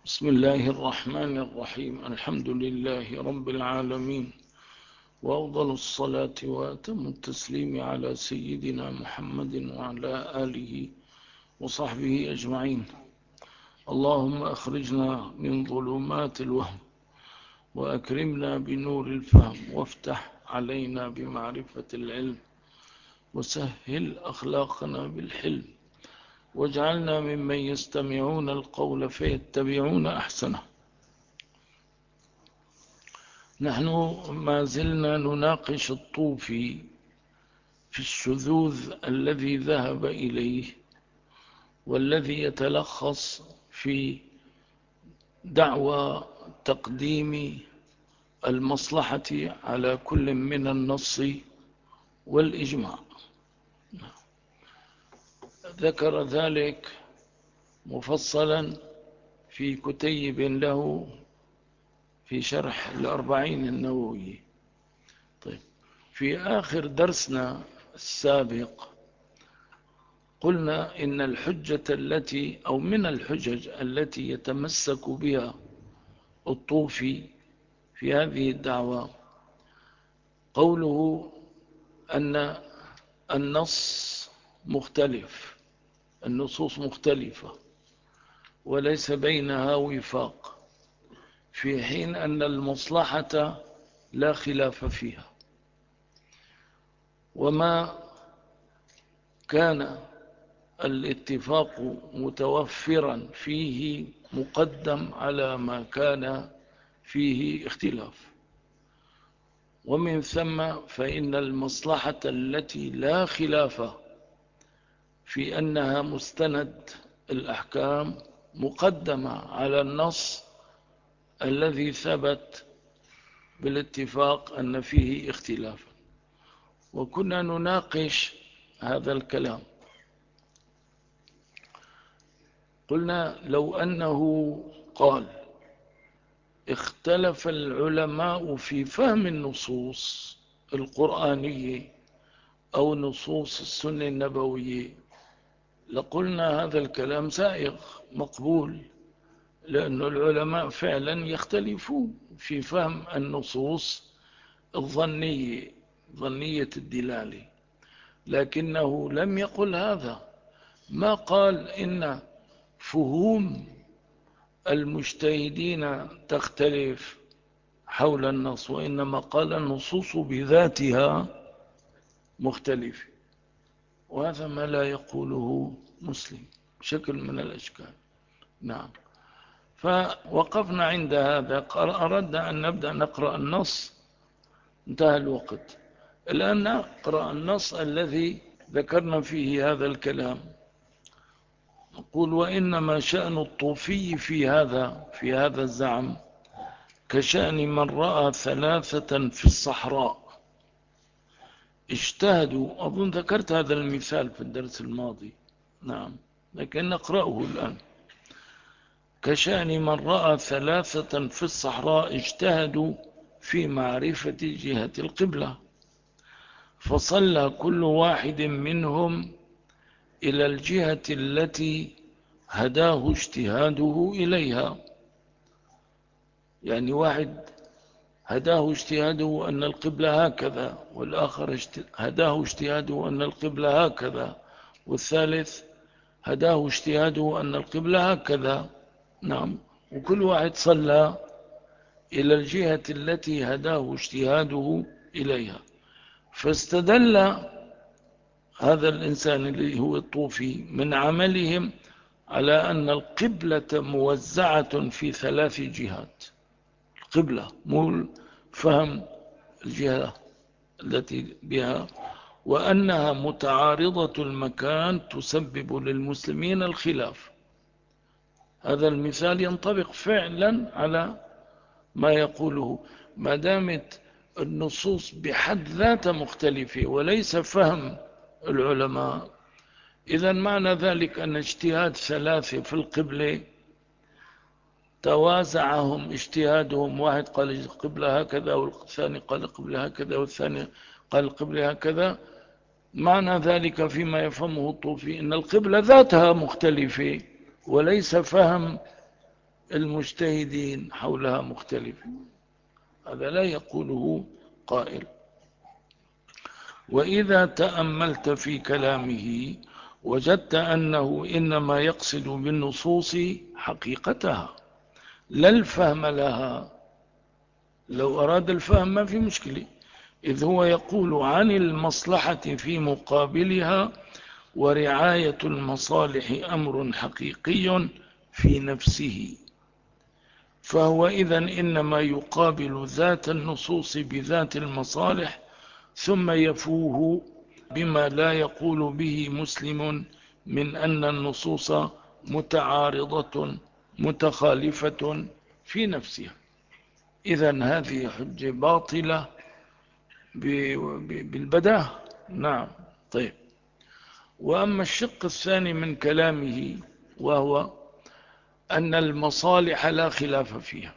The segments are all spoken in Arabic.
بسم الله الرحمن الرحيم. الحمد لله رب العالمين، وأفضل الصلاة وأتم التسليم على سيدنا محمد وعلى آله وصحبه أجمعين. اللهم أخرجنا من ظلمات الوهم وأكرمنا بنور الفهم، وافتح علينا بمعرفة العلم، وسهل أخلاقنا بالحلم، واجعلنا ممن يستمعون القول فيتبعون أحسنه. نحن ما زلنا نناقش الطوفي في الشذوذ الذي ذهب إليه، والذي يتلخص في دعوى تقديم المصلحة على كل من النص والإجماع. ذكر ذلك مفصلا في كتيب له في شرح الأربعين النووي. طيب، في آخر درسنا السابق قلنا إن الحجة التي أو من الحجج التي يتمسك بها الطوفي في هذه الدعوة قوله أن النص مختلف، النصوص مختلفة وليس بينها وفاق، في حين أن المصلحة لا خلاف فيها، وما كان الاتفاق متوفرا فيه مقدم على ما كان فيه اختلاف. ومن ثم فإن المصلحة التي لا خلاف في أنها مستند الأحكام مقدمة على النص الذي ثبت بالاتفاق أن فيه اختلافا. وكنا نناقش هذا الكلام. قلنا لو أنه قال اختلف العلماء في فهم النصوص القرآنية أو نصوص السنة النبوية، لقلنا هذا الكلام سائغ مقبول، لأن العلماء فعلا يختلفون في فهم النصوص الظنية، ظنية الدلالة، لكنه لم يقل هذا. ما قال إن فهوم المجتهدين تختلف حول النص، وإنما قال النصوص بذاتها مختلفة، وهذا ما لا يقوله مسلم بشكل من الأشكال. نعم، فوقفنا عند هذا. أردنا أن نبدأ نقرأ النص، انتهى الوقت. الآن نقرأ النص الذي ذكرنا فيه هذا الكلام. نقول: وإنما شأن الطوفي في هذا الزعم كشأن من رأى ثلاثة في الصحراء اجتهدوا. أظن ذكرت هذا المثال في الدرس الماضي، نعم، لكن نقرأه الآن. كشأن من رأى ثلاثة في الصحراء اجتهدوا في معرفة جهة القبلة، فصلى كل واحد منهم إلى الجهة التي هداه اجتهاده إليها. يعني واحد هداه اجتهاده أن القبلة هكذا، والآخر هداه اجتهاده أن القبلة هكذا، والثالث هداه اجتهاده أن القبلة هكذا. نعم، وكل واحد صلى إلى الجهة التي هداه اجتهاده إليها. فاستدل هذا الإنسان اللي هو الطوفي من عملهم على أن القبلة موزعة في 3 جهات. القبلة مو فهم الجهة التي بها، وأنها متعارضة المكان تسبب للمسلمين الخلاف. هذا المثال ينطبق فعلا على ما يقوله، ما دامت النصوص بحد ذاتها مختلفة وليس فهم العلماء، إذا معنى ذلك أن اجتهاد 3 في القبلة توازعهم اجتهادهم. واحد قال القبلة هكذا، والثاني قال القبلة هكذا، والثاني قال القبلة هكذا. معنى ذلك فيما يفهمه الطوفي أن القبلة ذاتها مختلفة وليس فهم المجتهدين حولها مختلف، هذا لا يقوله قائل. وإذا تأملت في كلامه وجدت أنه إنما يقصد بالنصوص حقيقتها لا الفهم لها. لو أراد الفهم ما في مشكلة، إذ هو يقول عن المصلحة في مقابلها، ورعاية المصالح أمر حقيقي في نفسه، فهو إذن إنما يقابل ذات النصوص بذات المصالح، ثم يفوه بما لا يقول به مسلم من أن النصوص متعارضة متخالفة في نفسها. إذن هذه حجة باطلة بالبداهة. نعم. طيب، وأما الشق الثاني من كلامه وهو أن المصالح لا خلاف فيها،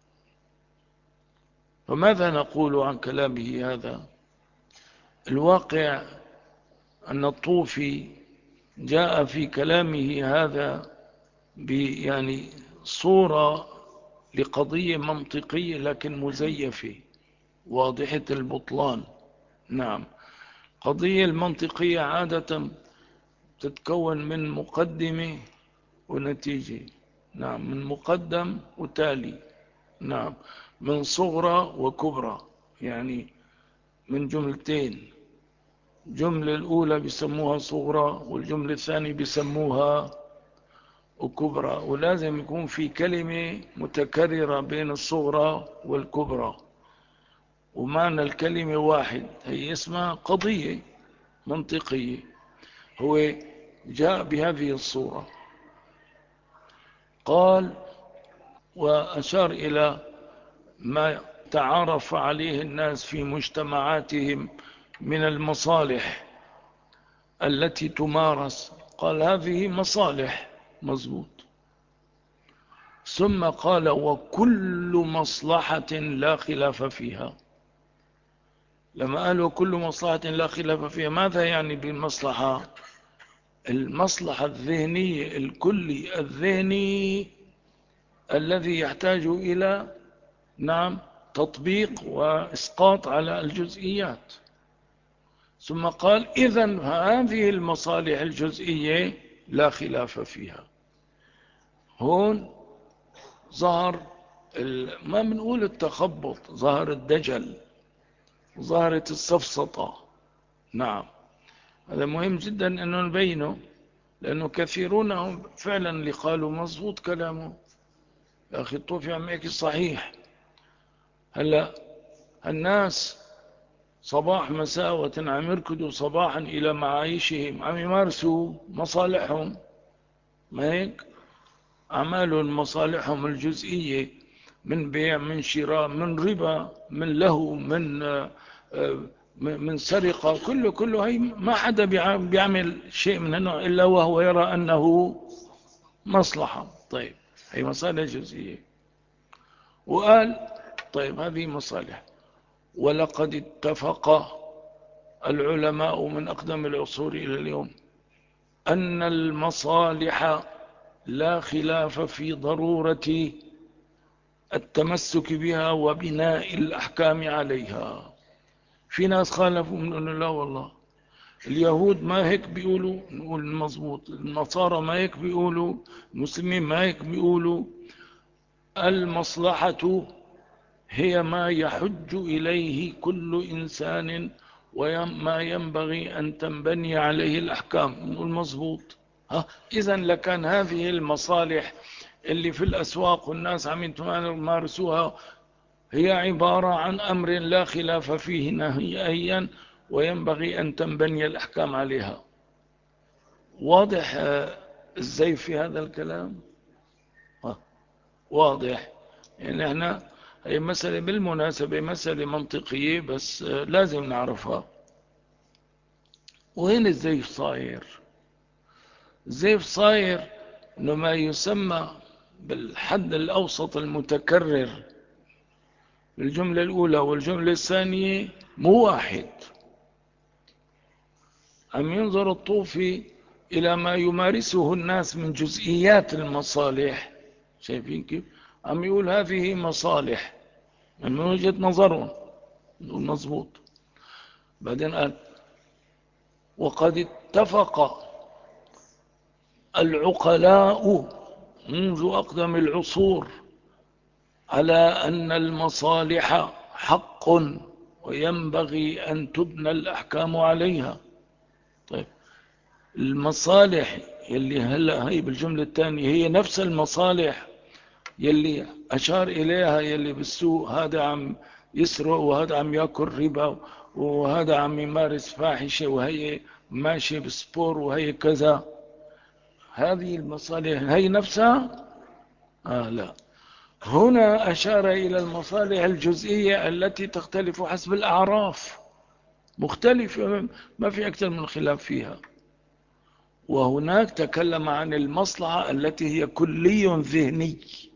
فماذا نقول عن كلامه هذا؟ الواقع أن الطوفي جاء في كلامه هذا يعني صورة لقضية منطقية لكن مزيفة واضحة البطلان. نعم. قضية المنطقية عادة تتكون من مقدمة ونتيجة. نعم. من مقدم وتالي. نعم. من صغرى وكبرى، يعني من جملتين، الجملة الأولى بيسموها صغرى والجملة الثانية بيسموها وكبرى، ولازم يكون في كلمة متكررة بين الصغرى والكبرى، ومعنى الكلمة واحد، هي اسمها قضية منطقية. هو جاء بهذه الصورة، قال وأشار إلى ما تعارف عليه الناس في مجتمعاتهم من المصالح التي تمارس، قال هذه مصالح، مظبوط. ثم قال وكل مصلحة لا خلاف فيها. لما قال وكل مصلحة لا خلاف فيها، ماذا يعني بالمصلحة؟ المصلحة الذهنية، الكلي الذهني الذي يحتاج إلى نعم تطبيق وإسقاط على الجزئيات. ثم قال إذن هذه المصالح الجزئية لا خلاف فيها. هون ظهر ما بنقول التخبط، ظهر الدجل، ظهرت السفسطة. نعم. هذا مهم جدا أنه نبينه، لأنه كثيرون هم فعلا اللي قالوا مظبوط كلامه، يا أخي الطوفي عم يحكي صحيح. هلأ الناس صباح مساء عم يركضوا صباحا إلى معايشهم، عم يمارسوا مصالحهم، ما هيك؟ أعمالهم مصالحهم الجزئية، من بيع، من شراء، من ربا، من لهو، من سرقة، كله هي ما حدا بيعمل شيء من هنا إلا وهو يرى أنه مصلحة. طيب، هي مصالح جزئية. وقال طيب هذه مصالح، ولقد اتفق العلماء من أقدم العصور إلى اليوم أن المصالح لا خلاف في ضرورة التمسك بها وبناء الأحكام عليها. في ناس خالفوا من لا والله، اليهود ما هيك بيقولوا، نقول مظبوط، النصارى ما هيك بيقولوا، المسلمين ما هيك بيقولوا. المصلحة هي ما يحج إليه كل إنسان وما ينبغي أن تنبني عليه الأحكام، نقول مظبوط. إذن لكان هذه المصالح اللي في الأسواق والناس عم يمارسوها هي عبارة عن أمر لا خلاف فيه نهائيا وينبغي أن تنبني الأحكام عليها. واضح ازاي في هذا الكلام؟ واضح. يعني احنا هي مسألة بالمناسبة مسألة منطقية، بس لازم نعرفها. وين الزيف صاير؟ الزيف صاير انه ما يسمى بالحد الأوسط المتكرر الجملة الأولى والجملة الثانية مو واحد. أم ينظر الطوفي إلى ما يمارسه الناس من جزئيات المصالح شايفين كيف؟ عم يقول هذه مصالح من وجهة نظرهم، نقول مظبوط. بعدين قال وقد اتفق العقلاء منذ أقدم العصور على أن المصالح حق وينبغي أن تبنى الأحكام عليها. طيب المصالح يلي هلأ هي بالجملة الثانية هي نفس المصالح يلي أشار إليها، يلي بالسوق هذا عم يسرق وهذا عم يأكل ربا وهذا عم يمارس فاحشة وهي ماشي بسبور وهي كذا. هذه المصالح هي نفسها؟ لا. هنا أشار إلى المصالح الجزئية التي تختلف حسب الأعراف، مختلفة ما في أكثر من خلاف فيها. وهناك تكلم عن المصلحة التي هي كلي ذهني.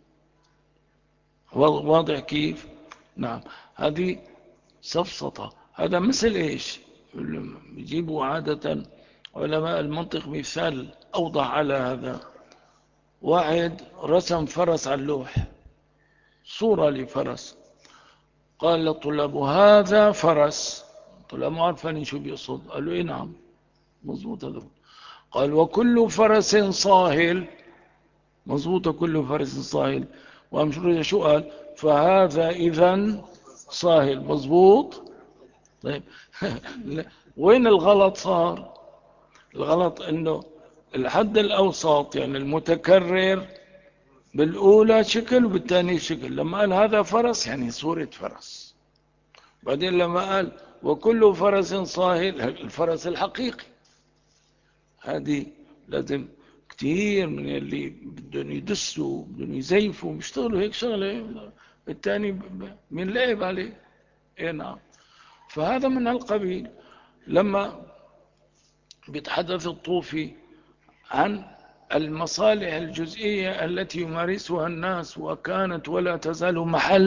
واضح كيف؟ نعم. هذه سفسطة. هذا مثل إيش؟ يجيبوا عادة علماء المنطق مثال أوضح على هذا. واحد رسم فرس على اللوح، صورة لفرس، قال للطلاب هذا فرس. طلاب ما عارفين شو بيقصد، قالوا إيه نعم مظبوط هذا. قال وكل فرس صاهل، مظبوط كل فرس صاهل. وأمشروا شو قال؟ فهذا إذن صاهل، مظبوط. طيب وين الغلط صار؟ الغلط انه الحد الاوسط يعني المتكرر بالاولى شكل وبالثاني شكل. لما قال هذا فرس يعني صورة فرس. بعدين لما قال وكل فرس صاهل، الفرس الحقيقي. هذه لازم كتير من اللي بدهم يدسوا بدهم يزيفوا بيشتغلوا هيك شغله، الثاني من لعب عليه. اي نعم. فهذا من القبيل. لما بيتحدث الطوفي عن المصالح الجزئية التي يمارسها الناس وكانت ولا تزال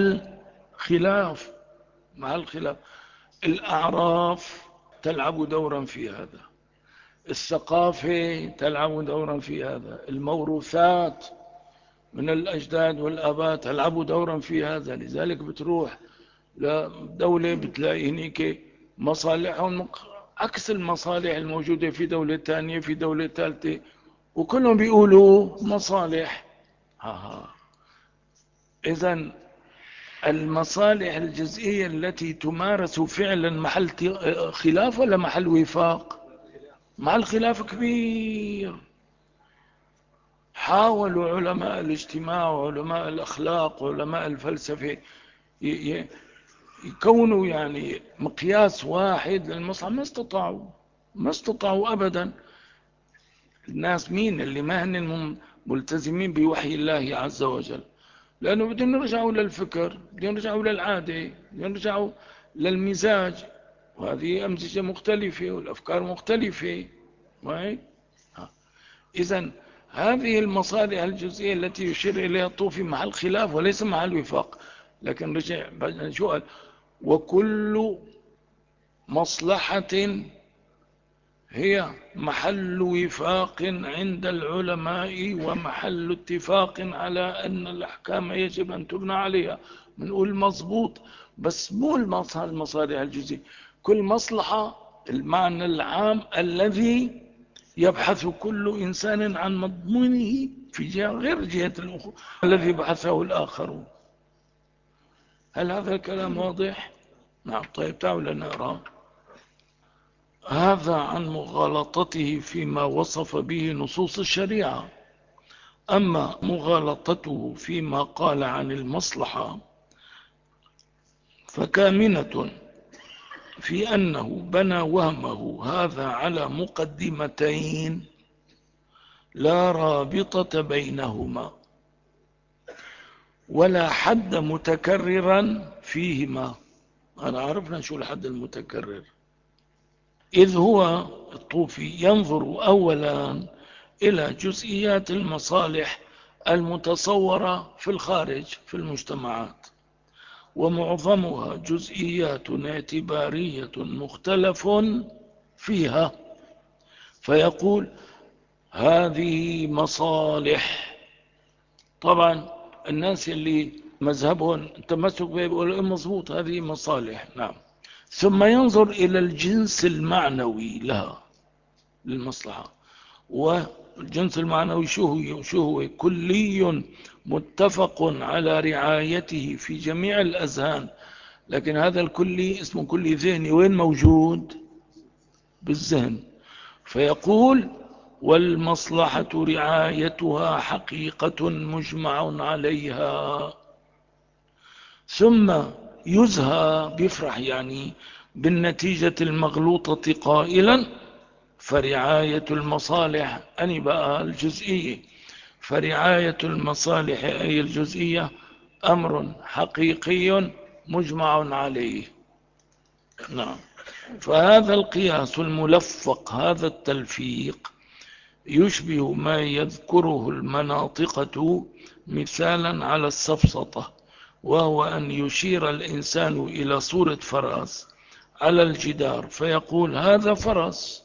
محل خلاف. الأعراف تلعب دورا في هذا، الثقافة تلعب دورا في هذا، الموروثات من الأجداد والآباء تلعب دورا في هذا. لذلك بتروح لدولة بتلاقي هناك مصالحهم عكس المصالح الموجودة في دولة ثانية في دولة ثالثة، وكلهم بيقولوا مصالح. إذن المصالح الجزئية التي تمارس فعلا محل خلاف ولا محل وفاق؟ محل خلاف كبير. حاولوا علماء الاجتماع وعلماء الأخلاق وعلماء الفلسفة يكونوا يعني مقياس واحد للمصلحة، ما استطاعوا أبدا. الناس مين اللي ما هن ملتزمين بوحي الله عز وجل؟ لأنه بدهم يرجعوا للفكر، بدهم يرجعوا للعادة، بدهم يرجعوا للمزاج، وهذه أمزجة مختلفة والأفكار مختلفة. إذن هذه المصالح الجزئية التي يشير إليها الطوفي مع الخلاف وليس مع الوفاق. لكن رجع شو قال؟ وكل مصلحة هي محل وفاق عند العلماء ومحل اتفاق على أن الأحكام يجب أن تبنى عليها. بنقول مظبوط، بس مو المصالح الجزئية. كل مصلحة المعنى العام الذي يبحث كل إنسان عن مضمونه في جهة غير جهة الأخرى الذي بحثه الآخرون. هل هذا الكلام واضح؟ نعم. طيب تعالوا لنقرأ. هذا عن مغالطته فيما وصف به نصوص الشريعة. أما مغالطته فيما قال عن المصلحة فكامنة في أنه بنى وهمه هذا على مقدمتين لا رابطة بينهما ولا حد متكررا فيهما. أنا عرفنا شو الحد المتكرر. إذ هو الطوفي ينظر أولا إلى جزئيات المصالح المتصورة في الخارج في المجتمعات، ومعظمها جزئيات اعتبارية مختلف فيها، فيقول هذه مصالح طبعا الناس اللي مذهبهم التمسك به بيقولوا إيه مظبوط، هذه مصالح. نعم. ثم ينظر إلى الجنس المعنوي لها للمصلحة. والجنس المعنوي شو هو؟ كلي متفق على رعايته في جميع الأذهان. لكن هذا الكلي اسمه كلي ذهني، وين موجود؟ بالذهن. فيقول والمصلحة رعايتها حقيقة مجمع عليها. ثم يزهى بيفرح يعني بالنتيجة المغلوطة قائلا فرعاية المصالح أني بقى الجزئية، فرعاية المصالح أي الجزئية أمر حقيقي مجمع عليه. نعم. فهذا القياس الملفق، هذا التلفيق يشبه ما يذكره المناطقة مثالا على السفسطة، وهو أن يشير الإنسان إلى صورة فرس على الجدار فيقول هذا فرس.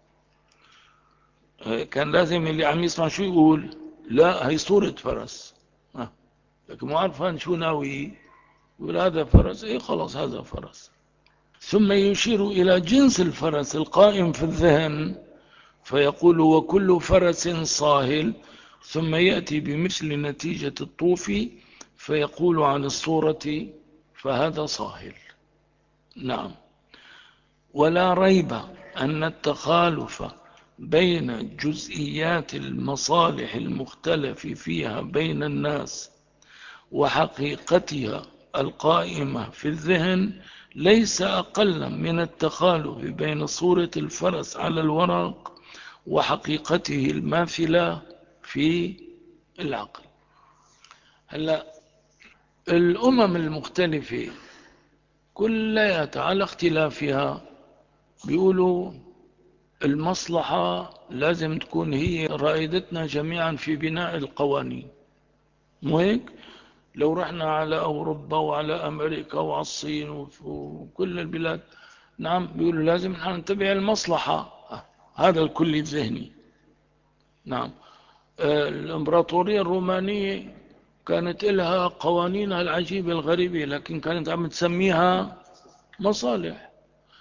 كان لازم اللي عم يسمع شو يقول؟ لا هي صورة فرس. لكن ما عرفان شو ناوي، يقول هذا فرس، ايه خلاص هذا فرس. ثم يشير إلى جنس الفرس القائم في الذهن فيقول وكل فرس صاهل. ثم يأتي بمثل نتيجة الطوفي فيقول عن الصورة فهذا صاهل. نعم. ولا ريب أن التخالف بين جزئيات المصالح المختلف فيها بين الناس وحقيقتها القائمة في الذهن ليس أقل من التخالف بين صورة الفرس على الورق وحقيقته الماثلة في العقل. هلا الأمم المختلفة كلها على اختلافها بيقولوا المصلحة لازم تكون هي رائدتنا جميعا في بناء القوانين. مو هيك؟ لو رحنا على أوروبا وعلى أمريكا وعلى الصين وكل البلاد، نعم بيقولوا لازم نحن نتبع المصلحة. هذا الكل الذهني. نعم. الإمبراطورية الرومانية كانت لها قوانينها العجيبة الغريبة، لكن كانت عم تسميها مصالح.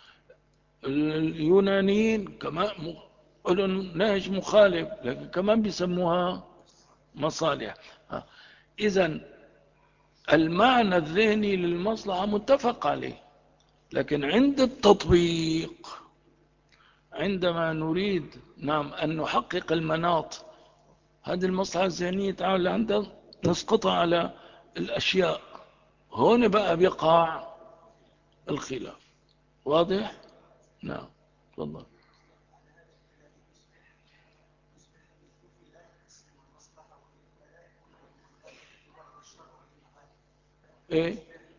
اليونانيين كمان لهم نهج مخالف لكن كمان بيسموها مصالح. إذن المعنى الذهني للمصلحة متفق عليه، لكن عند التطبيق عندما نريد نعم أن نحقق المناط، هذه المصلحة الذهنية تعال عندها نسقطها على الأشياء، هون بقى بيقع الخلاف. واضح؟ نعم. تفضل. ايه؟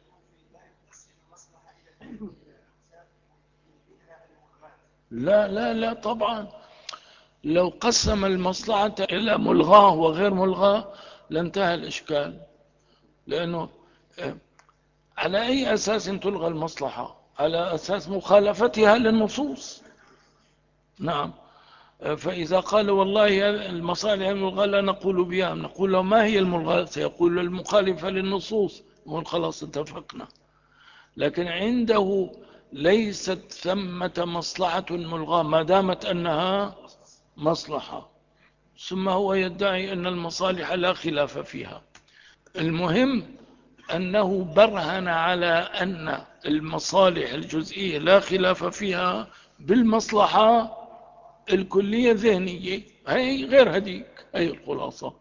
لا لا لا طبعا. لو قسم المصلحة إلى ملغاة وغير ملغاة لانتهى الإشكال. لأنه على أي أساس تلغى المصلحة؟ على أساس مخالفتها للنصوص. نعم. فإذا قال والله المصالح الملغاة لا نقول بها، نقول له ما هي الملغاة؟ سيقول المخالفة للنصوص، نقول خلاص اتفقنا. لكن عنده ليست ثمة مصلحة ملغاة ما دامت أنها مصلحة. ثم هو يدعي أن المصالح لا خلاف فيها. المهم أنه برهن على أن المصالح الجزئية لا خلاف فيها بالمصلحة الكلية الذهنية، هي غير هديك، هي الخلاصة.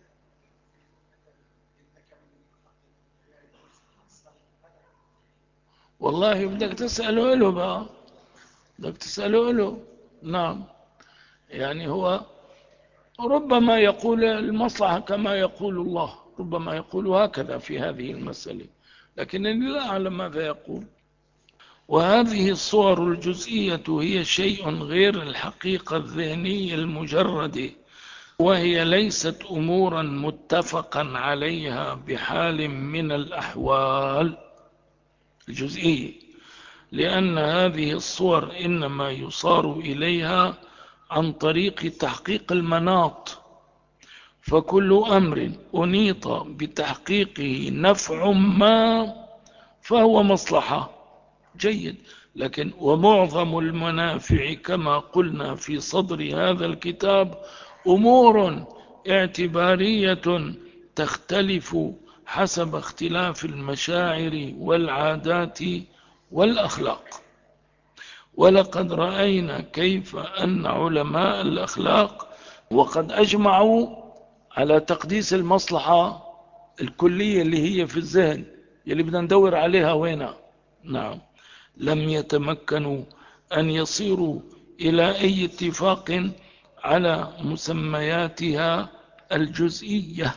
والله بدك تسأله له بقى، بدك تسأله له. نعم. يعني هو ربما يقول المصلحة كما يقول الله، ربما يقول هكذا في هذه المسألة، لكنني لا أعلم ماذا يقول. وهذه الصور الجزئية هي شيء غير الحقيقة الذهنية المجردة، وهي ليست أمورا متفقا عليها بحال من الأحوال الجزئية، لأن هذه الصور إنما يصار إليها عن طريق تحقيق المناط، فكل أمر أنيط بتحقيقه نفع ما فهو مصلحة. جيد. لكن ومعظم المنافع كما قلنا في صدر هذا الكتاب أمور اعتبارية تختلف حسب اختلاف المشاعر والعادات والأخلاق. ولقد رأينا كيف أن علماء الأخلاق وقد أجمعوا على تقديس المصلحة الكلية اللي هي في الذهن اللي بدنا ندور عليها وينها. نعم. لم يتمكنوا أن يصيروا إلى أي اتفاق على مسمياتها الجزئية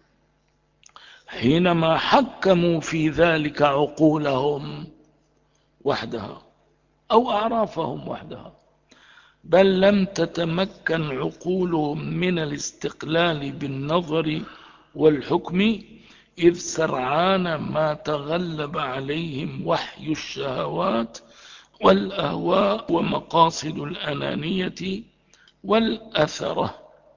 حينما حكموا في ذلك عقولهم وحدها أو أعرافهم وحدها، بل لم تتمكن عقولهم من الاستقلال بالنظر والحكم، إذ سرعان ما تغلب عليهم وحي الشهوات والأهواء ومقاصد الأنانية والأثرة.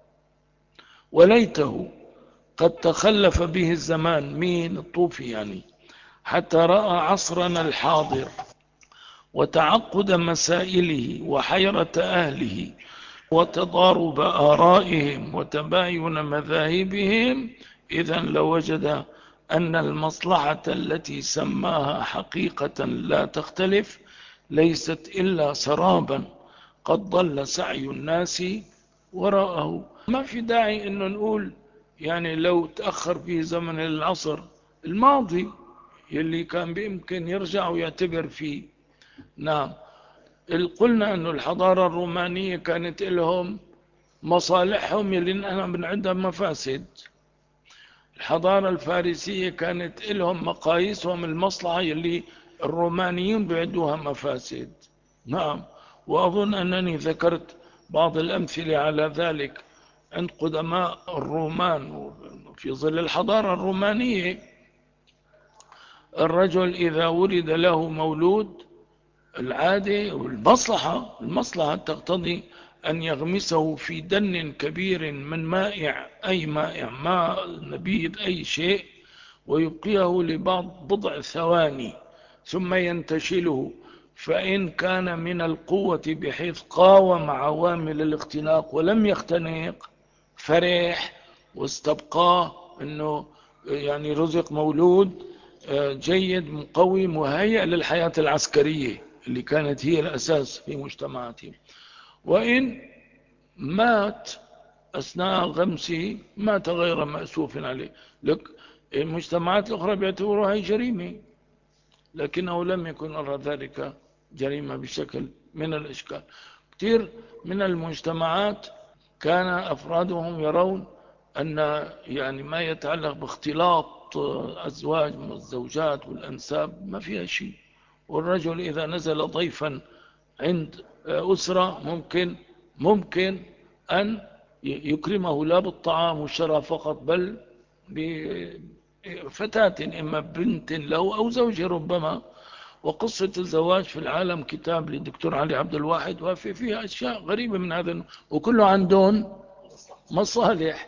وليته قد تخلف به الزمان، مين الطوفي يعني، حتى رأى عصرنا الحاضر وتعقد مسائله وحيرة أهله وتضارب آرائهم وتباين مذاهبهم، إذن لوجد أن المصلحة التي سماها حقيقة لا تختلف ليست إلا سرابا قد ضل سعي الناس وراءه. ما في داعي أنه نقول يعني لو تأخر في زمن العصر الماضي يلي كان بإمكان يرجع ويعتبر فيه. نعم. قلنا أن الحضارة الرومانية كانت لهم مصالحهم يلي نحن بنعدها مفاسد. الحضارة الفارسية كانت لهم مقاييسهم المصلحة يلي الرومانيين بيعدوها مفاسد. نعم. وأظن أنني ذكرت بعض الأمثلة على ذلك عند قدماء الرومان. في ظل الحضارة الرومانية الرجل إذا ولد له مولود العادة والمصلحة تقتضي أن يغمسه في دن كبير من مائع، أي مائع، ماء نبيذ أي شيء، ويبقيه بضع ثواني ثم ينتشله. فإن كان من القوة بحيث قاوم عوامل الاختناق ولم يختنق فرح واستبقاه أنه يعني رزق مولود جيد مقوي مهيئ للحياة العسكرية اللي كانت هي الأساس في مجتمعاتهم. وإن مات أثناء غمسه مات غير مأسوف عليه. لك المجتمعات الأخرى بيعتبروها هي جريمة، لكنه لم يكن أرى ذلك جريمة بشكل من الإشكال. كثير من المجتمعات كان أفرادهم يرون أن يعني ما يتعلق باختلاط أزواج والزوجات والأنساب ما فيها شيء. والرجل إذا نزل ضيفا عند أسرة ممكن أن يكرمه لا بالطعام والشراب فقط، بل بفتاة إما بنت له أو زوجه ربما. وقصة الزواج في العالم كتاب للدكتور علي عبد الواحد، وفي فيها أشياء غريبة من هذا، وكله عندهم مصالح.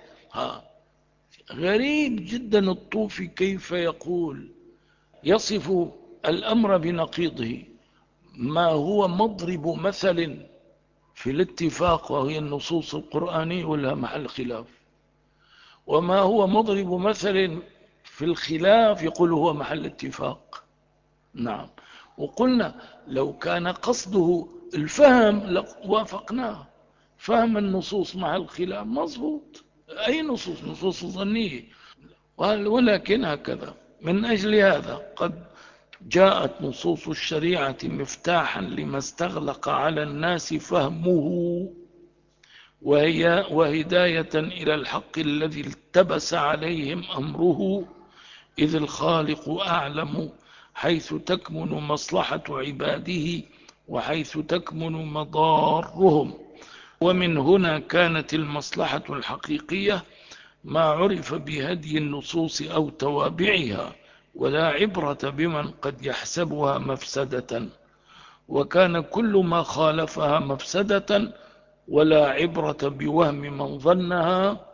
غريب جدا الطوفي كيف يقول يصف الأمر بنقيضه. ما هو مضرب مثل في الاتفاق وهي النصوص القرآنية ولا محل خلاف، وما هو مضرب مثل في الخلاف يقول هو محل اتفاق. نعم. وقلنا لو كان قصده الفهم لوافقناه، فهم النصوص مع الخلاف مظبوط. أي نصوص ظنية، ولكن هكذا. من أجل هذا قد جاءت نصوص الشريعة مفتاحا لما استغلق على الناس فهمه وهداية إلى الحق الذي التبس عليهم أمره، إذ الخالق أعلم حيث تكمن مصلحة عباده وحيث تكمن مضارهم. ومن هنا كانت المصلحة الحقيقية ما عرف بهدي النصوص أو توابعها، ولا عبرة بمن قد يحسبها مفسدة، وكان كل ما خالفها مفسدة، ولا عبرة بوهم من ظنها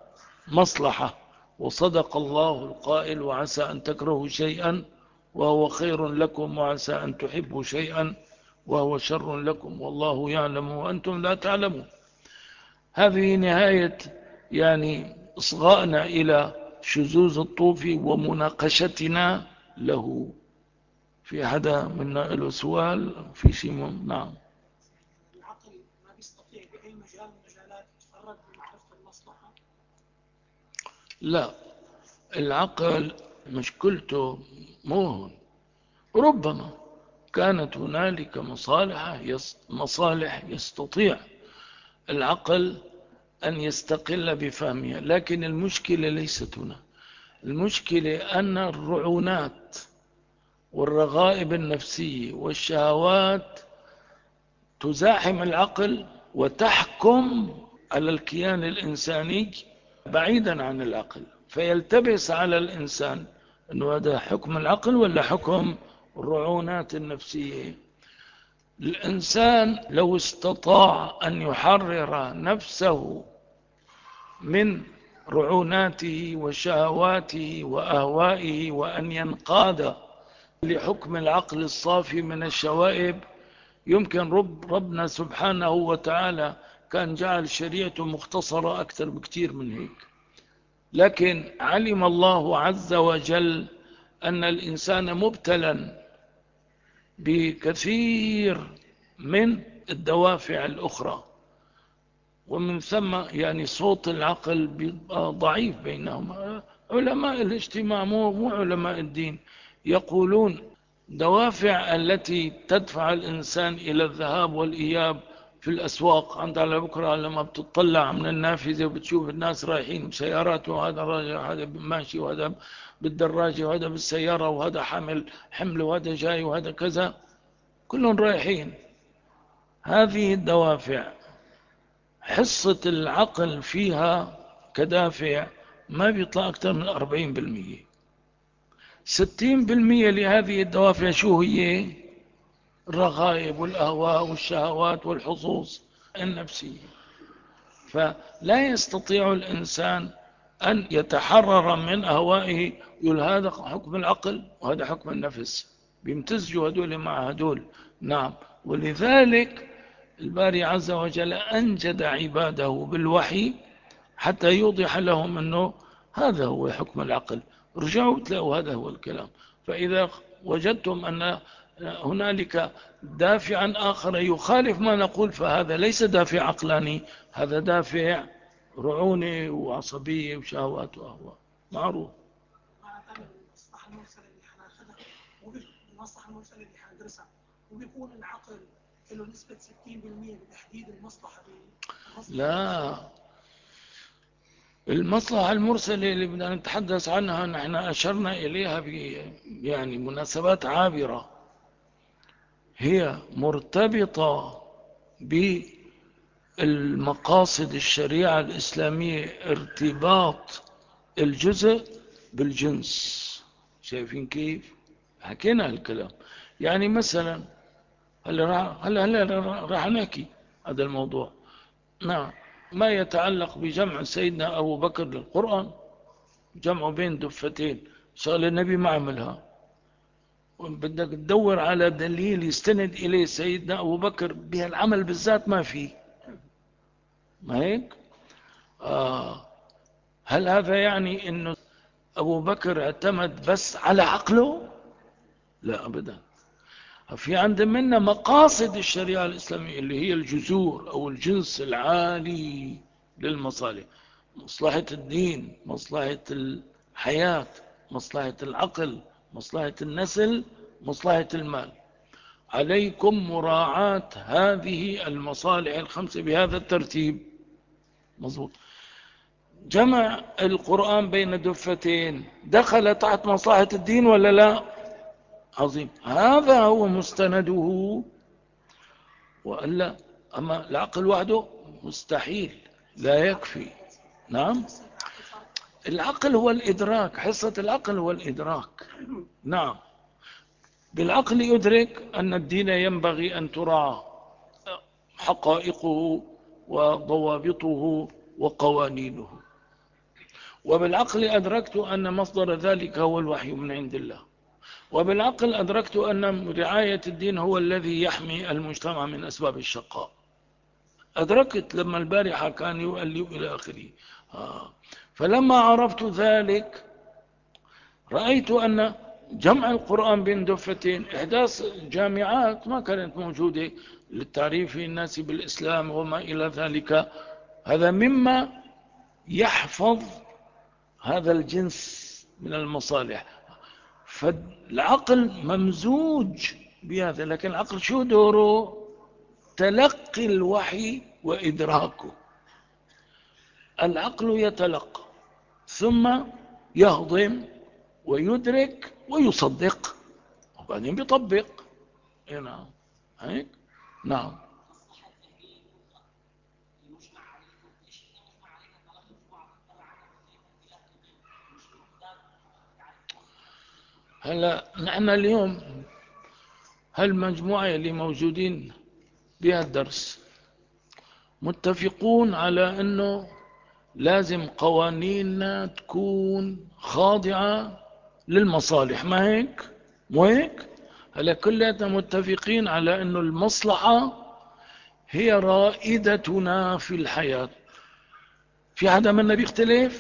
مصلحة. وصدق الله القائل وعسى أن تكرهوا شيئا وهو خير لكم وعسى أن تحبوا شيئا وهو شر لكم والله يعلم وأنتم لا تعلمون. هذه نهاية يعني إصغائنا إلى شذوذ الطوفي ومناقشتنا له. في أحد منا له سؤال في شيء؟ نعم. العقل ما بيستطيع بأي مجال من المجالات يتفرد بمعرفة المصلحة؟ لا، العقل مشكلته مو ربما كانت هنالك مصالح يستطيع العقل أن يستقل بفهمها، لكن المشكلة ليست هنا. المشكلة أن الرعونات والرغائب النفسية والشهوات تزاحم العقل وتحكم على الكيان الإنساني بعيدا عن العقل، فيلتبس على الإنسان أنه هذا حكم العقل ولا حكم الرعونات النفسية. الإنسان لو استطاع أن يحرر نفسه من رعوناته وشهواته وأهوائه وأن ينقاد لحكم العقل الصافي من الشوائب، يمكن ربنا سبحانه وتعالى كان جعل شريعته مختصرة أكثر بكثير من هيك. لكن علم الله عز وجل أن الإنسان مبتلا بكثير من الدوافع الأخرى، ومن ثم يعني صوت العقل بيبقى ضعيف بينهما. علماء الاجتماع مو علماء الدين يقولون دوافع التي تدفع الإنسان إلى الذهاب والإياب في الأسواق. عند على بكرة لما بتطلع من النافذة وبتشوف الناس رايحين بسيارات، وهذا راجع وهذا ماشي وهذا بالدراجة وهذا بالسيارة وهذا حمل وهذا جاي وهذا كذا، كلهم رايحين. هذه الدوافع حصة العقل فيها كدافع ما بيطلع أكثر من 40%. 60% لهذه الدوافع شو هي؟ الرغائب والأهواء والشهوات والحظوظ النفسية. فلا يستطيع الإنسان أن يتحرر من أهوائه، يقول هذا حكم العقل وهذا حكم النفس، بيمتزجوا هدول مع هدول. نعم. ولذلك الباري عز وجل أنجد عباده بالوحي حتى يوضح لهم أنه هذا هو حكم العقل. رجعوا تلاقوا هذا هو الكلام. فإذا وجدتم أن هنالك دافعا آخر يخالف ما نقول، فهذا ليس دافع عقلاني، هذا دافع رعوني وعصبية وشهوات وأهواء معروف. مع ثاني المصلحة المرسلة اللي حناخدها المصلحة المرسلة اللي حندرسها، وبيكون العقل له نسبة 60% بتحديد المصلحة. لا، المصلحة المرسلة اللي بدنا نتحدث عنها نحن أشرنا إليها يعني مناسبات عابرة، هي مرتبطة بالمقاصد الشريعة الإسلامية، ارتباط الجزء بالجنس. شايفين كيف حكينا الكلام؟ يعني مثلا هلا راح نحكي هذا الموضوع. نعم. ما يتعلق بجمع سيدنا أبو بكر للقرآن، جمعه بين دفتين، شغل النبي ما عملها، بدك تدور على دليل يستند إليه سيدنا أبو بكر بهالعمل بالذات ما فيه. ما هيك؟ هل هذا يعني أنه أبو بكر اعتمد بس على عقله؟ لا أبدا. في عند منا مقاصد الشريعة الإسلامية اللي هي الجذور أو الجنس العالي للمصالح، مصلحة الدين، مصلحة الحياة، مصلحة العقل، مصلحة النسل، مصلحة المال. عليكم مراعاة هذه المصالح الخمسة بهذا الترتيب. مظبوط. جمع القرآن بين دفتين دخل تحت مصلحة الدين ولا لا؟ عظيم. هذا هو مستنده. وألا أما العقل وحده مستحيل، لا يكفي. نعم. العقل هو الإدراك، حصة العقل هو الإدراك. نعم. بالعقل يدرك أن الدين ينبغي أن تراعى حقائقه وضوابطه وقوانينه. وبالعقل أدركت أن مصدر ذلك هو الوحي من عند الله، وبالعقل أدركت أن رعاية الدين هو الذي يحمي المجتمع من أسباب الشقاء. أدركت لما البارحة كان يؤلف إلى آخره. فلما عرفت ذلك رأيت أن جمع القرآن بين دفتين، إحداث جامعات ما كانت موجودة للتعريف الناس بالإسلام وما إلى ذلك، هذا مما يحفظ هذا الجنس من المصالح. فالعقل ممزوج بهذا، لكن العقل شو دوره؟ تلقي الوحي وإدراكه. العقل يتلقى ثم يهضم ويدرك ويصدق وبعدين بيطبق. نعم هيك. نعم. هلا نحن اليوم هالمجموعة اللي موجودين بها الدرس متفقون على أنه لازم قوانيننا تكون خاضعة للمصالح، ما هيك؟ مو هيك؟ هلا كلنا متفقين على أنه المصلحة هي رائدتنا في الحياة. في حدا منا بيختلف؟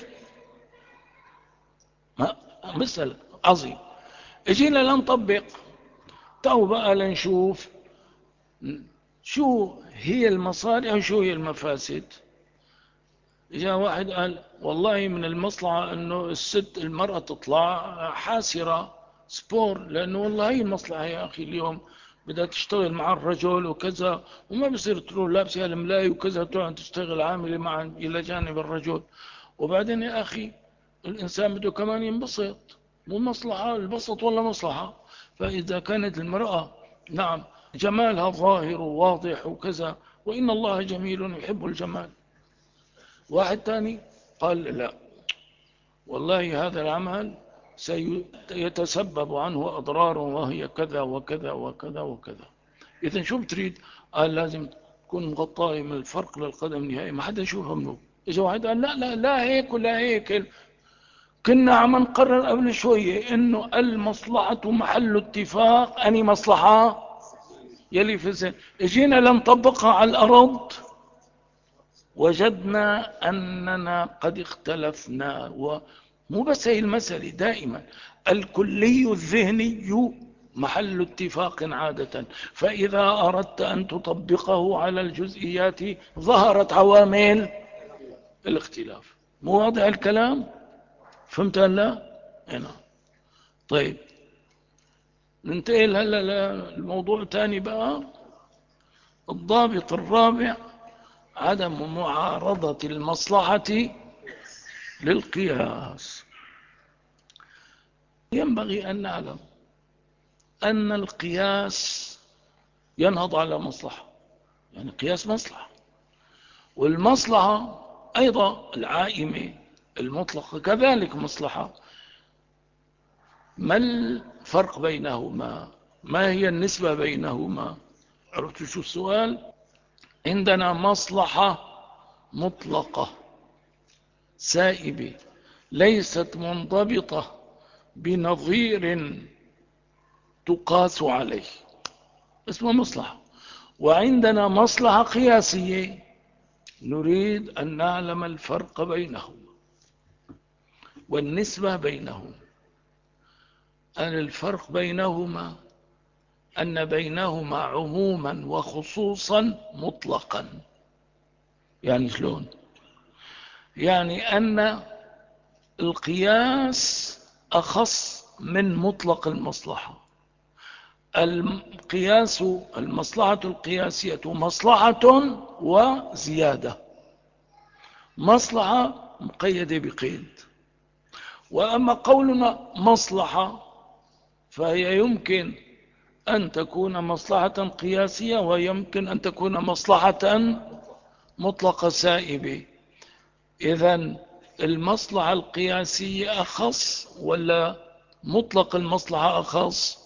مسألة عظيم. اجينا لنطبق، تو بقى لنشوف شو هي المصالح وشو هي المفاسد. جاء واحد قال والله من المصلحة انه المرأة تطلع حاسرة سبور، لانه والله هي المصلحة يا اخي، اليوم بدها تشتغل مع الرجل وكذا، وما بصير تروح لابسة الملاي وكذا تروح تشتغل عاملة مع الى جانب الرجل. وبعدين يا اخي الانسان بده كمان ينبسط، مو مصلحة البسط ولا مصلحة. فاذا كانت المرأة نعم جمالها ظاهر وواضح وكذا، وان الله جميل يحب الجمال. واحد تاني قال لا والله هذا العمل سيتسبب عنه أضرار وهي كذا وكذا وكذا وكذا. إذن شو بتريد؟ قال لازم تكون مغطاة من الفرق للقدم نهائي، ما حدا يشوفها منه. إجا واحد قال لا لا لا هيك ولا هيك. كنا عم نقرر قبل شوية إنه المصلحة محل اتفاق. أني مصلحة يلي في الزين، اجينا لنطبقها على الأرض وجدنا أننا قد اختلفنا. ومو بس هي المسألة، دائما الكلي الذهني محل اتفاق عادة، فإذا أردت أن تطبقه على الجزئيات ظهرت عوامل الاختلاف. مو واضح الكلام؟ فهمت هلا؟ هنا طيب ننتقل هلا للموضوع الثاني بقى. الضابط الرابع عدم معارضة المصلحة للقياس. ينبغي أن نعلم أن القياس ينهض على مصلحة، يعني قياس مصلحة، والمصلحة أيضا العائمة المطلقة كذلك مصلحة. ما الفرق بينهما؟ ما هي النسبة بينهما؟ عرفتوا شو السؤال؟ عندنا مصلحة مطلقة سائبة ليست منضبطة بنظير تقاس عليه، اسمه مصلحة. وعندنا مصلحة قياسية نريد أن نعلم الفرق بينهما والنسبة بينهما. أن الفرق بينهما أن بينهما عموما وخصوصا مطلقا. يعني شلون؟ يعني أن القياس أخص من مطلق المصلحة. القياس المصلحة القياسية مصلحة وزيادة، مصلحة مقيدة بقيد. وأما قولنا مصلحة فهي يمكن أن تكون مصلحة قياسية ويمكن أن تكون مصلحة مطلقة سائبة. إذن المصلحة القياسية أخص ولا مطلق المصلحة أخص؟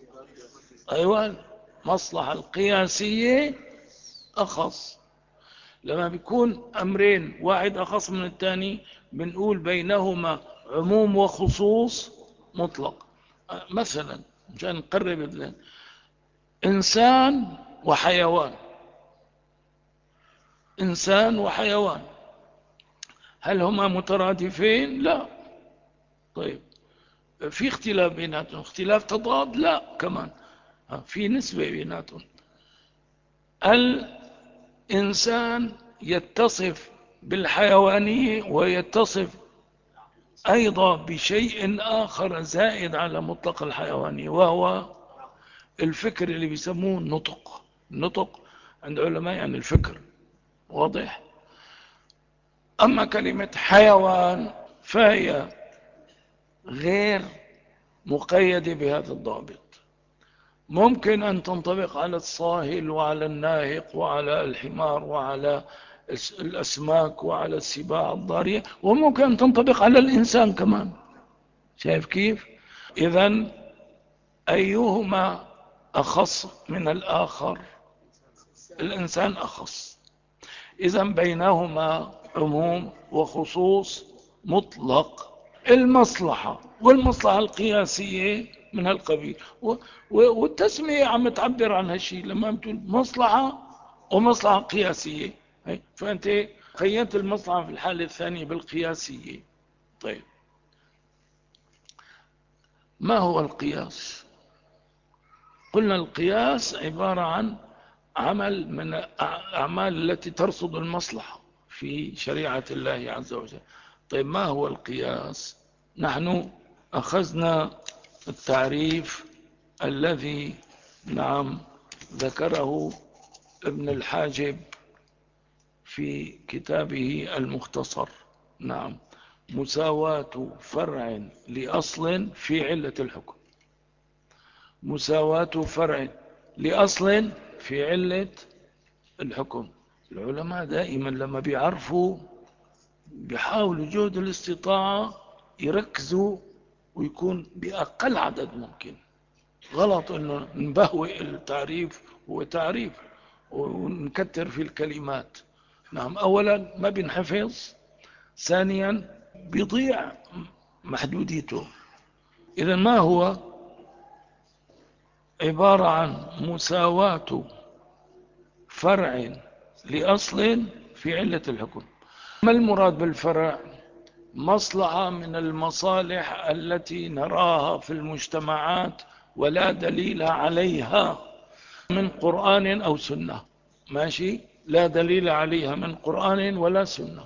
أيوة، المصلحة القياسية أخص. لما بيكون أمرين واحد أخص من الثاني بنقول بينهما عموم وخصوص مطلق. مثلا عشان نقرب الذهن، إنسان وحيوان، إنسان وحيوان، هل هما مترادفين؟ لا. طيب في اختلاف بيناتهم، اختلاف تضاد؟ لا كمان، في نسبة بيناتهم. الإنسان يتصف بالحيوانية ويتصف أيضا بشيء آخر زائد على مطلق الحيوانية، وهو الفكر اللي بيسموه النطق. النطق عند علماء يعني الفكر، واضح. أما كلمة حيوان فهي غير مقيدة بهذا الضابط، ممكن أن تنطبق على الصاهل وعلى الناهق وعلى الحمار وعلى الأسماك وعلى السباع الضارية، وممكن أن تنطبق على الإنسان كمان. شايف كيف؟ إذن أيهما أخص من الآخر؟ الإنسان أخص. إذن بينهما عموم وخصوص مطلق. المصلحة والمصلحة القياسية من هالقبيل، والتسمية عم تعبر عن هالشيء لما بتقول مصلحة ومصلحة قياسية. فأنت قيدت المصلحة في الحالة الثانية بالقياسية. طيب ما هو القياس؟ قلنا القياس عبارة عن عمل من الأعمال التي ترصد المصلحة في شريعة الله عز وجل. طيب ما هو القياس؟ نحن أخذنا التعريف الذي ذكره ابن الحاجب في كتابه المختصر. مساواة فرع لأصل في علة الحكم. مساواة فرع لأصل في علة الحكم. العلماء دائما لما بيعرفوا بيحاولوا جهد الاستطاعة يركزوا ويكون بأقل عدد ممكن. غلط انه نبهوئ التعريف، هو تعريف ونكتر في الكلمات. اولا ما بينحفظ، ثانيا بيضيع محدوديته. اذا ما هو؟ عبارة عن مساواة فرع لأصل في علة الحكم. ما المراد بالفرع؟ مصلحة من المصالح التي نراها في المجتمعات ولا دليل عليها من قرآن أو سنة. ماشي، لا دليل عليها من قرآن ولا سنة.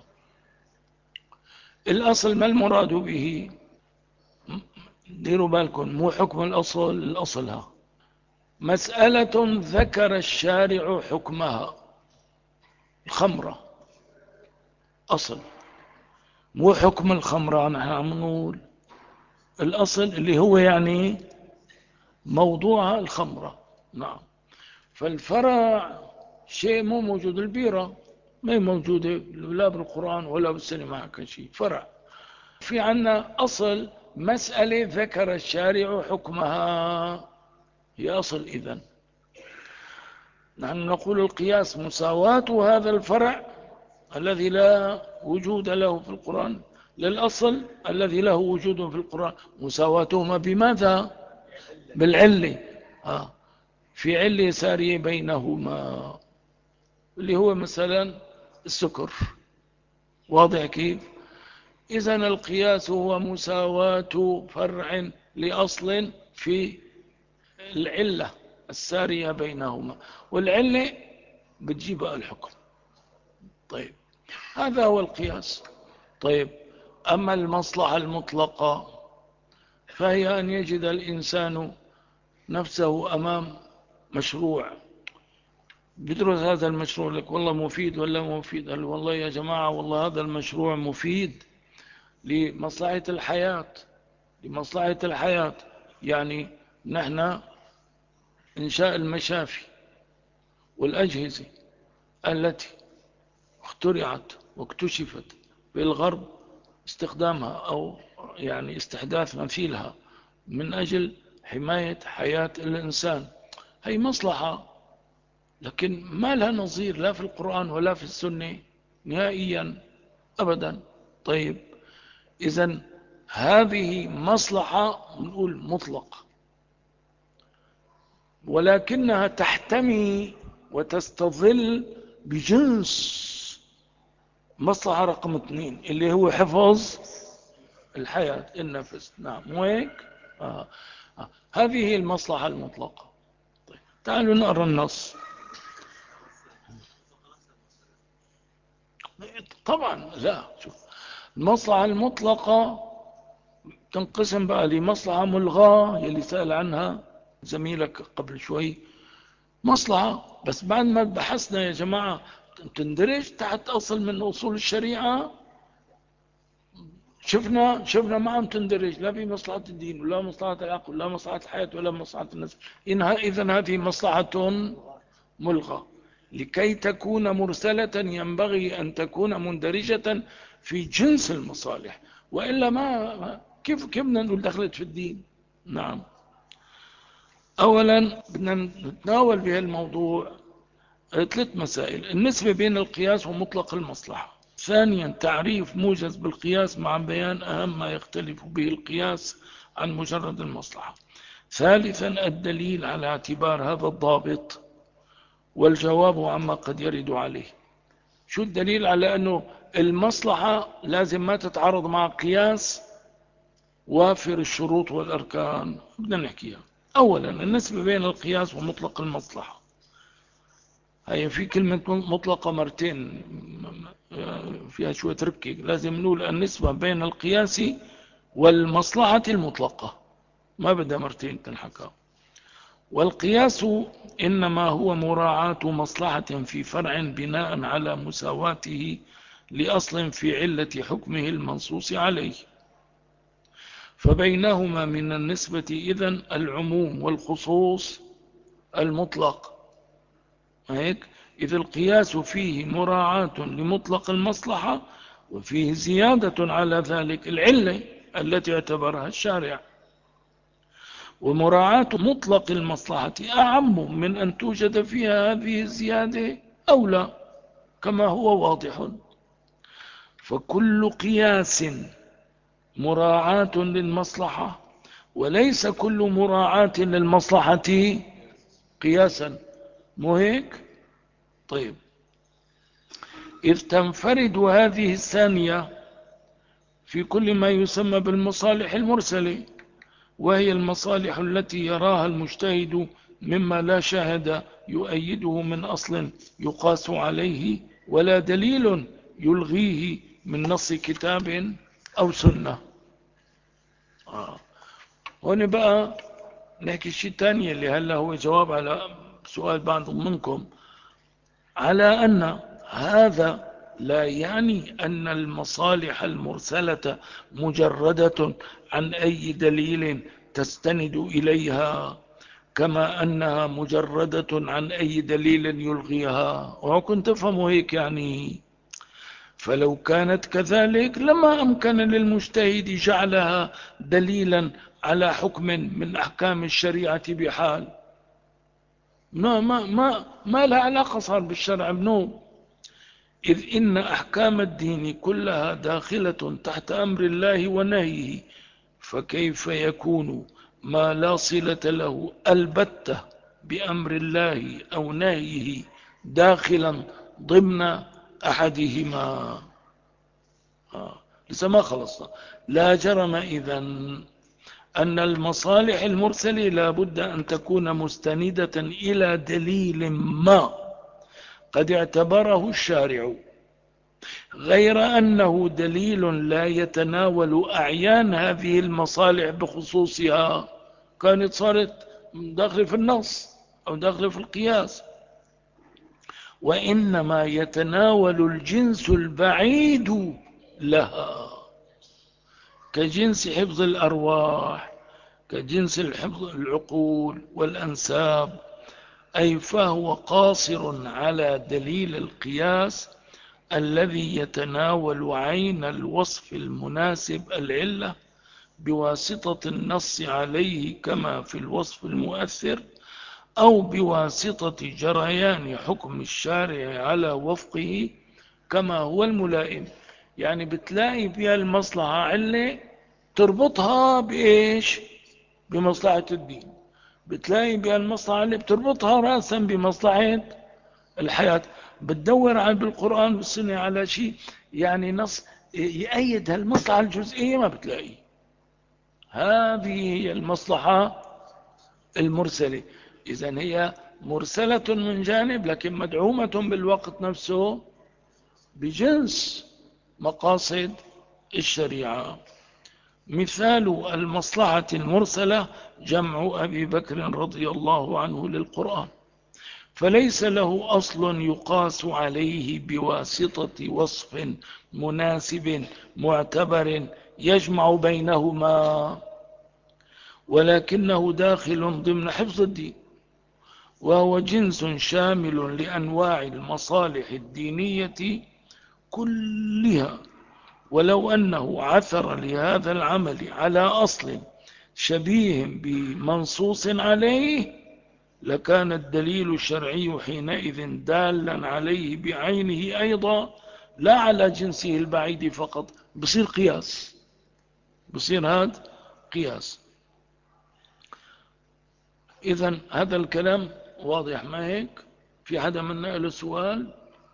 الأصل ما المراد به؟ ديروا بالكم، مو حكم الأصل، الأصلها مسألة ذكر الشارع حكمها. الخمرة أصل، مو حكم الخمرة. نحن عم نقول الأصل اللي هو يعني موضوعها الخمرة. نعم. فالفرع شيء مو موجود. البيرة ما هي موجودة لا بالقرآن ولا بالسنة، معها كشيء فرع. في عنا أصل مسألة ذكر الشارع حكمها، هي أصل. إذن نحن نقول القياس مساواة هذا الفرع الذي لا وجود له في القرآن للأصل الذي له وجود في القرآن. مساواتهما بماذا؟ بالعلة. في علة سارية بينهما، اللي هو مثلا السكر. واضح كيف؟ إذن القياس هو مساواة فرع لأصل في العلة السارية بينهما، والعلة بتجيب الحكم. طيب هذا هو القياس. طيب أما المصلحة المطلقة فهي أن يجد الإنسان نفسه أمام مشروع، بدرس هذا المشروع لك والله مفيد ولا مفيد. قال والله يا جماعة والله هذا المشروع مفيد لمصلحة الحياة. لمصلحة الحياة يعني نحن إنشاء المشافي والأجهزة التي اخترعت واكتشفت بالغرب استخدامها أو يعني استحداث مثيلها من أجل حماية حياة الإنسان، هي مصلحة لكن ما لها نظير لا في القرآن ولا في السنة نهائيا أبدا. طيب، إذن هذه مصلحة نقول مطلقة، ولكنها تحتمي وتستظل بجنس مصلحة رقم 2 اللي هو حفظ الحياة النفس. نعم، مو هيك؟ هذه هي المصلحة المطلقة. طيب، تعالوا نقرأ النص. طبعا لا، شوف، المصلحة المطلقة تنقسم بقى لمصلحة ملغاة يلي سأل عنها زميلك قبل شوي. مصلحة بس بعد ما بحثنا يا جماعة تندرج تحت أصل من أصول الشريعة، شفنا ما عم تندرج لا في مصلحة الدين ولا مصلحة العقل ولا مصلحة الحياة ولا مصلحة النفس. إذن هذه مصلحة ملغى. لكي تكون مرسلة ينبغي أن تكون مندرجة في جنس المصالح، وإلا كيف بدنا نقول دخلت في الدين؟ نعم. أولا بدنا نتناول بهذا الموضوع 3 مسائل: النسبة بين القياس ومطلق المصلحة. ثانيا، تعريف موجز بالقياس مع بيان أهم ما يختلف به القياس عن مجرد المصلحة. ثالثا، الدليل على اعتبار هذا الضابط والجواب عما قد يرد عليه. شو الدليل على أنه المصلحة لازم ما تتعارض مع قياس وافر الشروط والأركان؟ بدنا نحكيها. أولا، النسبة بين القياس ومطلق المصلحة. هي في كلمة مطلقة مرتين فيها شوية تركي. لازم نقول النسبة بين القياس والمصلحة المطلقة، ما بدها مرتين تنحكى. والقياس إنما هو مراعاة مصلحة في فرع بناء على مساواته لأصل في علة حكمه المنصوص عليه، فبينهما من النسبة إذن العموم والخصوص المطلق. هيك، إذ القياس فيه مراعاة لمطلق المصلحة، وفيه زيادة على ذلك العلة التي اعتبرها الشارع. ومراعاة مطلق المصلحة أعم من أن توجد فيها هذه الزيادة أو لا، كما هو واضح. فكل قياس مراعاة للمصلحة، وليس كل مراعاة للمصلحة قياسا. مو هيك؟ طيب، إذ تنفرد هذه الثانية في كل ما يسمى بالمصالح المرسلة، وهي المصالح التي يراها المجتهد مما لا شاهد يؤيده من أصل يقاس عليه ولا دليل يلغيه من نص كتاب أو سنة. هنا بقى نحكي شيء تاني اللي هلا هو جواب على سؤال بعض منكم، على أن هذا لا يعني أن المصالح المرسلة مجردة عن أي دليل تستند إليها، كما أنها مجردة عن أي دليل يلغيها. وكنت تفهموا هيك يعني؟ فلو كانت كذلك لما أمكن للمجتهد جعلها دليلا على حكم من أحكام الشريعة بحال. ما لها علاقة صار بالشرع منو، إذ إن أحكام الدين كلها داخلة تحت أمر الله ونهيه، فكيف يكون ما لا صلة له البتة بأمر الله أو نهيه داخلا ضمن أحدهما؟ لسه ما خلصنا. لا جرم إذن أن المصالح المرسلة لا بد أن تكون مستندة إلى دليل ما قد اعتبره الشارع، غير أنه دليل لا يتناول أعيان هذه المصالح بخصوصها، كانت صارت داخل في النص أو داخل في القياس، وإنما يتناول الجنس البعيد لها، كجنس حفظ الأرواح، كجنس حفظ العقول والأنساب. أي فهو قاصر على دليل القياس الذي يتناول عين الوصف المناسب العلة بواسطة النص عليه، كما في الوصف المؤثر أو بواسطة جريان حكم الشارع على وفقه كما هو الملائم. يعني بتلاقي بها المصلحة علة تربطها بإيش؟ بمصلحة الدين. بتلاقي بها المصلحة اللي بتربطها رأسا بمصلحة الحياة. بتدور على بالقرآن والسنة على شيء يعني نص يأيد هالمصلحة الجزئية، ما بتلاقي. هذه هي المصلحة المرسلة. إذن هي مرسلة من جانب، لكن مدعومة بالوقت نفسه بجنس مقاصد الشريعة. مثال المصلحة المرسلة جمع أبي بكر رضي الله عنه للقرآن، فليس له أصل يقاس عليه بواسطة وصف مناسب معتبر يجمع بينهما، ولكنه داخل ضمن حفظ الدين، وهو جنس شامل لأنواع المصالح الدينية كلها. ولو أنه عثر لهذا العمل على أصل شبيه بمنصوص عليه لكان الدليل الشرعي حينئذ دالا عليه بعينه أيضا، لا على جنسه البعيد فقط. بصير قياس، بصير هذا قياس. إذن هذا الكلام واضح ما هيك؟ في حدا منا له سؤال؟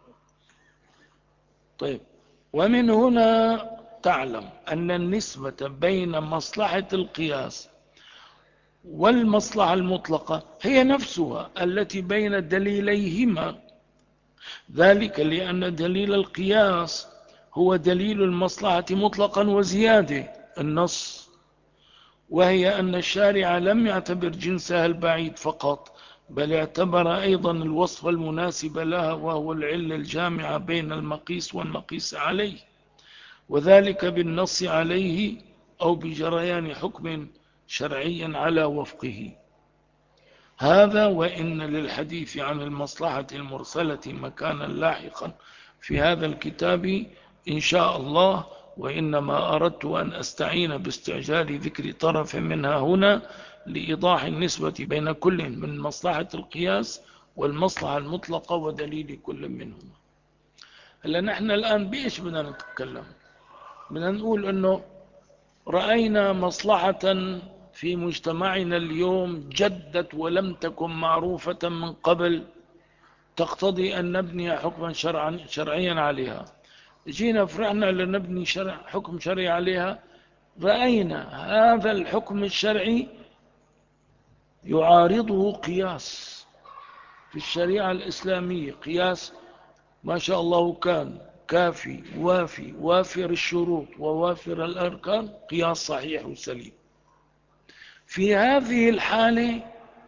طيب. ومن هنا تعلم أن النسبة بين مصلحة القياس والمصلحة المطلقة هي نفسها التي بين دليليهما، ذلك لأن دليل القياس هو دليل المصلحة مطلقا وزيادة النص، وهي أن الشارع لم يعتبر جنسها البعيد فقط، بل اعتبر أيضا الوصف المناسب لها، وهو العلة الجامعة بين المقيس والمقيس عليه، وذلك بالنص عليه أو بجريان حكم شرعي على وفقه. هذا وإن للحديث عن المصلحة المرسلة مكانا لاحقا في هذا الكتاب إن شاء الله، وإنما أردت أن أستعين باستعجال ذكر طرف منها هنا لإيضاح النسبة بين كل من مصلحة القياس والمصلحة المطلقة ودليل كل منهما. هلا نحن الآن بإيش بدنا نتكلم؟ بدنا نقول أنه رأينا مصلحة في مجتمعنا اليوم جدت ولم تكن معروفة من قبل، تقتضي أن نبني حكما شرعيا عليها. جينا فرحنا لنبني حكم شرعي عليها، رأينا هذا الحكم الشرعي يعارضه قياس في الشريعة الإسلامية، قياس ما شاء الله كان كافي وافي وافر الشروط ووافر الأركان، قياس صحيح وسليم. في هذه الحالة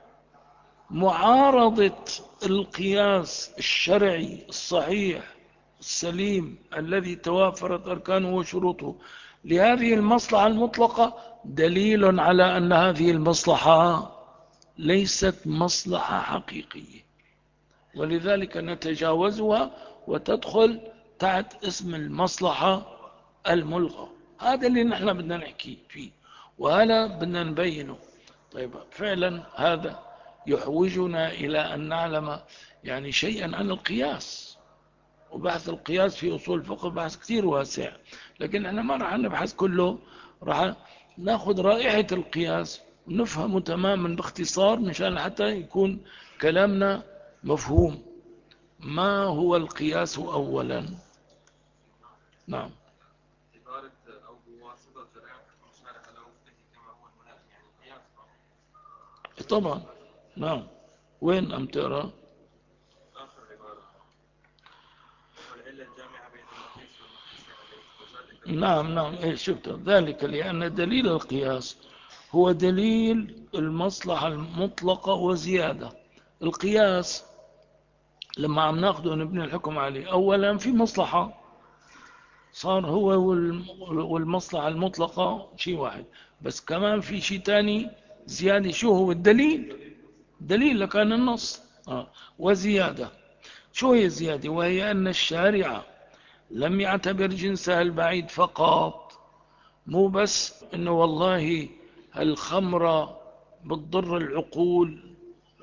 معارضة القياس الشرعي الصحيح السليم الذي توافرت أركانه وشروطه لهذه المصلحة المطلقة دليل على أن هذه المصلحة ليست مصلحة حقيقية، ولذلك نتجاوزها وتدخل تحت اسم المصلحة الملغى. هذا اللي نحن بدنا نحكي فيه، وهذا بدنا نبينه. طيب فعلا هذا يحوجنا إلى أن نعلم يعني شيئا عن القياس، وبحث القياس في أصول الفقه بحث كثير واسع، لكن احنا ما راح نبحث كله، راح ناخذ رائحة القياس ونفهمه تماما باختصار مشان حتى يكون كلامنا مفهوم. ما هو القياس أولا؟ نعم. عبارة أو بواسطة جريان حكم الشارع على وفقه كما هو الملائم، يعني القياس طبعا. نعم. وين أم ترى؟ آخر عبارة والعلة الجامعة بين المقيس والمقيس عليه وذلك. نعم نعم إيه شفت ذلك لأن دليل القياس هو دليل المصلحة المطلقة وزيادة. القياس لما عم ناخده ونبني الحكم عليه أولا في مصلحة، صار هو والمصلحة المطلقة شيء واحد، بس كمان في شيء تاني زيادة. شو هو الدليل؟ دليل لكان النص وزيادة. شو هي الزيادة؟ وهي أن الشارع لم يعتبر جنسها البعيد فقط، مو بس انه والله الخمرة بتضر العقول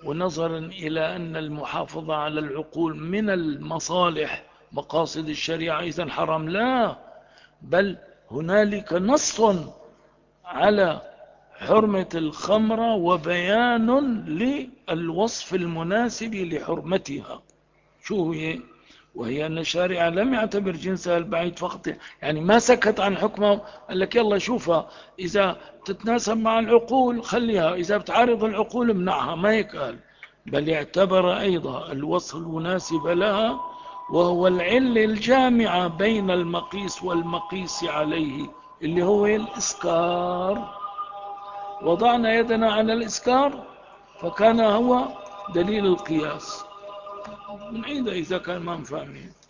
ونظرا إلى أن المحافظة على العقول من المصالح مقاصد الشريعة إذن حرام، لا، بل هنالك نص على حرمة الخمر وبيان للوصف المناسب لحرمتها. شو هي؟ وهي أن الشارع لم يعتبر جنسها البعيد فقط، يعني ما سكت عن حكمه، قال لك يلا شوفها إذا تتناسب مع العقول خليها، إذا بتعارض العقول امنعها، ما هيك قال، بل اعتبر أيضا الوصف المناسب لها، وهو العلة الجامعة بين المقيس والمقيس عليه اللي هو الإسكار. وضعنا يدنا على الإسكار فكان هو دليل القياس. نعيدها إذا كان ما فاهمين.